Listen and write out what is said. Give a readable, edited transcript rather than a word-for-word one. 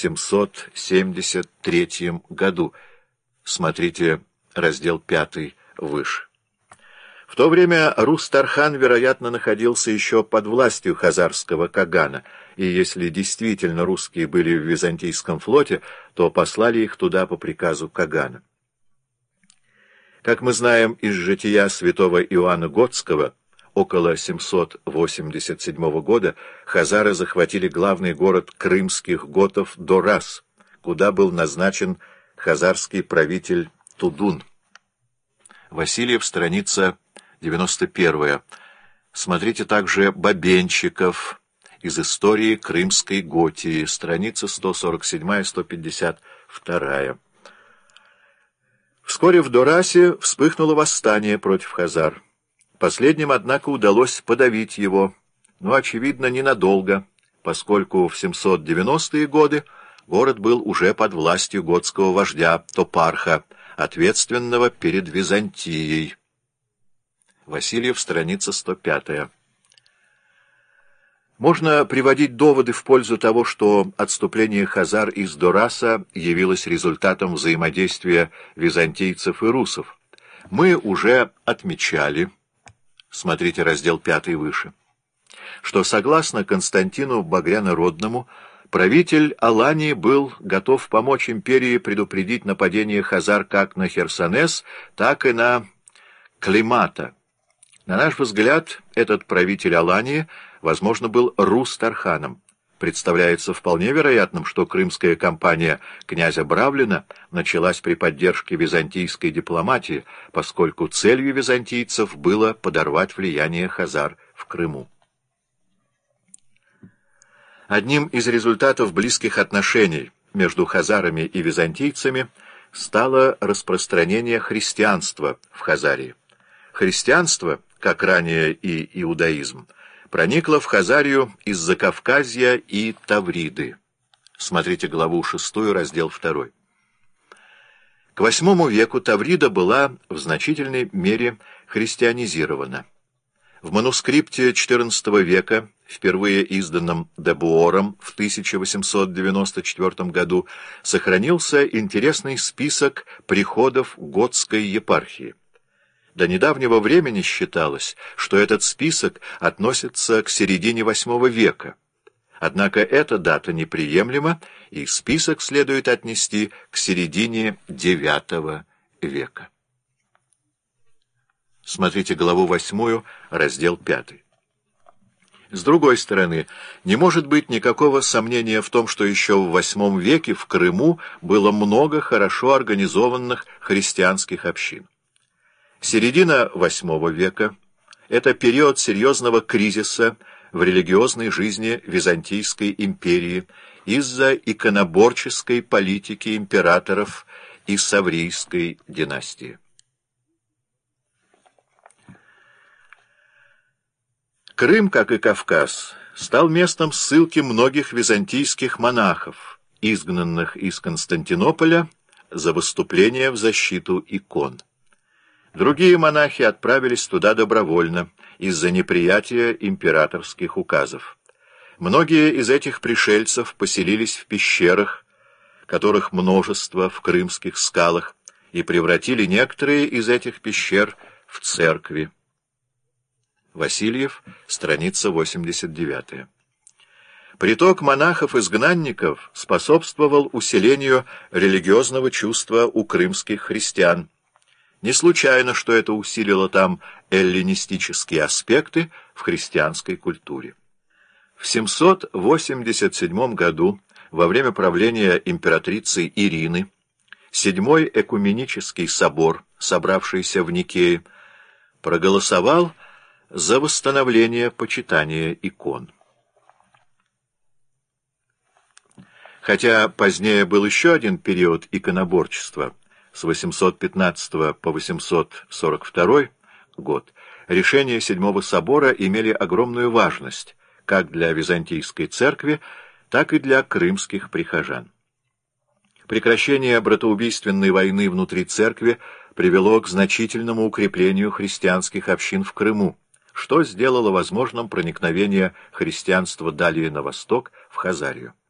773 году. Смотрите раздел 5 выше. В то время Рус-Тархан, вероятно, находился еще под властью хазарского кагана, и если действительно русские были в Византийском флоте, то послали их туда по приказу кагана. Как мы знаем из жития святого Иоанна Готского, около 787 года хазары захватили главный город крымских готов Дорас, куда был назначен хазарский правитель Тудун. Васильев, страница 91. Смотрите также Бабенчиков из истории Крымской Готии, страница 147-152. Вскоре в Дорасе вспыхнуло восстание против хазар. Последним, однако, удалось подавить его, но, очевидно, ненадолго, поскольку в 790-е годы город был уже под властью готского вождя Топарха, ответственного перед Византией. Васильев, страница 105. Можно приводить доводы в пользу того, что отступление хазар из Дораса явилось результатом взаимодействия византийцев и русов. Мы уже отмечали, смотрите раздел 5 выше, что согласно Константину Багрянородному, правитель Алании был готов помочь империи предупредить нападение хазар как на Херсонес, так и на Климата. На наш взгляд, этот правитель Алании, возможно, был Рус-Тарханом. Представляется вполне вероятным, что крымская кампания князя Бравлина началась при поддержке византийской дипломатии, поскольку целью византийцев было подорвать влияние хазар в Крыму. Одним из результатов близких отношений между хазарами и византийцами стало распространение христианства в Хазарии. Христианство, как ранее и иудаизм, проникло в Хазарию из Закавказья и Тавриды. Смотрите главу 6, раздел 2. К VIII веку Таврида была в значительной мере христианизирована. В манускрипте XIV века, впервые изданном Дебуором в 1894 году, сохранился интересный список приходов готской епархии. До недавнего времени считалось, что этот список относится к середине VIII века. Однако эта дата неприемлема, и список следует отнести к середине IX века. Смотрите главу 8, раздел 5. С другой стороны, не может быть никакого сомнения в том, что еще в VIII веке в Крыму было много хорошо организованных христианских общин. Середина VIII века – это период серьезного кризиса в религиозной жизни Византийской империи из-за иконоборческой политики императоров и Саврийской династии. Крым, как и Кавказ, стал местом ссылки многих византийских монахов, изгнанных из Константинополя за выступление в защиту икон. Другие монахи отправились туда добровольно, из-за неприятия императорских указов. Многие из этих пришельцев поселились в пещерах, которых множество в крымских скалах, и превратили некоторые из этих пещер в церкви. Васильев, страница 89. Приток монахов-изгнанников способствовал усилению религиозного чувства у крымских христиан. Не случайно, что это усилило там эллинистические аспекты в христианской культуре. В 787 году, во время правления императрицы Ирины, Седьмой Экуменический собор, собравшийся в Никее, проголосовал за восстановление почитания икон. Хотя позднее был еще один период иконоборчества, с 815 по 842 год, решения Седьмого собора имели огромную важность как для Византийской церкви, так и для крымских прихожан. Прекращение братоубийственной войны внутри церкви привело к значительному укреплению христианских общин в Крыму, что сделало возможным проникновение христианства далее на восток, в Хазарию.